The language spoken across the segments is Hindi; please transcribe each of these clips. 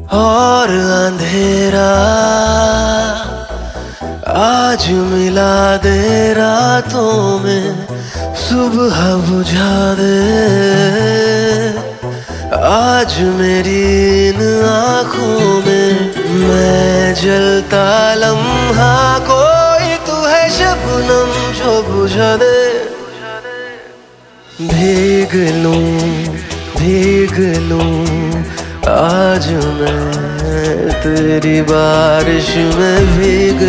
और अंधेरा आज मिला दे रातों में, सुबह बुझा दे आज मेरी इन आँखों में। मैं जलता लम्हा कोई तू है शबनम जो बुझा दे। भीग लूं आज मैं तेरी बारिश में, भीग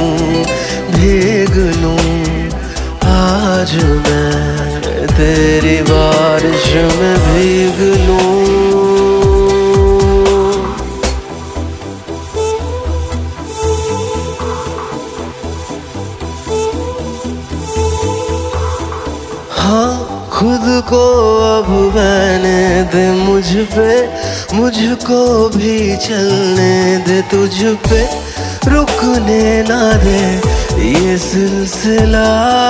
लूं आज मैं तेरी बारिश में, भीग लूं। हाँ, खुद को अब बहने दे मुझ पे, मुझको भी चलने दे तुझ पे, रुकने ना दे ये सिलसिला।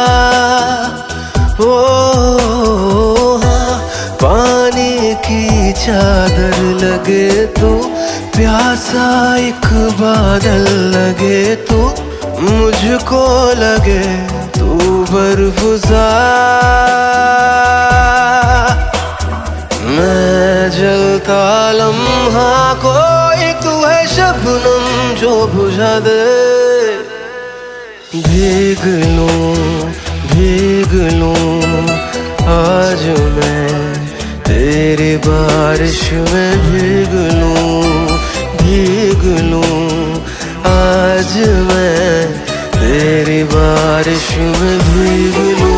ओ हाँ, पानी की चादर लगे तू, प्यासा एक बादल लगे तू, मुझको लगे तू बर्फ़-सा। मैं जलता लम्हा कोई तू है शबनम जो बुझा दे। भीग लूं आज मैं तेरी बारिश में, भीग लूं आज मैं तेरी बारिश में, भीग लूं।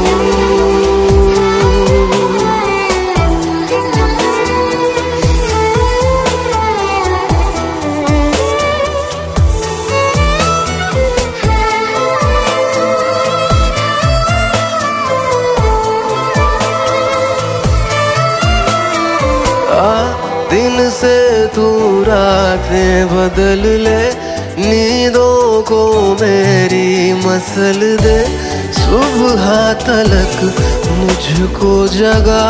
दिन से तू रातें बदल ले, नींदों को मेरी मसल दे, सुबह तलक मुझको जगा।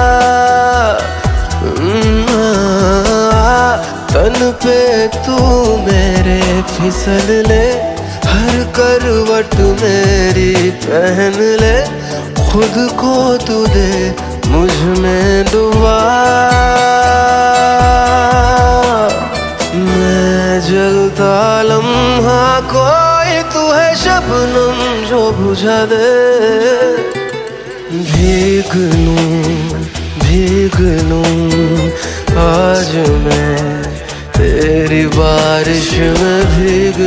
तन पे तू मेरे फिसल ले, हर करवट मेरी पहन ले, खुद को तू दे मुझ में दुआ। मैं जलता लम्हा कोई तू है शबनम जो बुझा दे। भीग लूं आज मैं तेरी बारिश में, भीग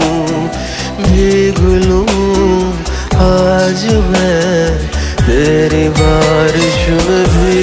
लूं आज मैं तेरी बारिश में,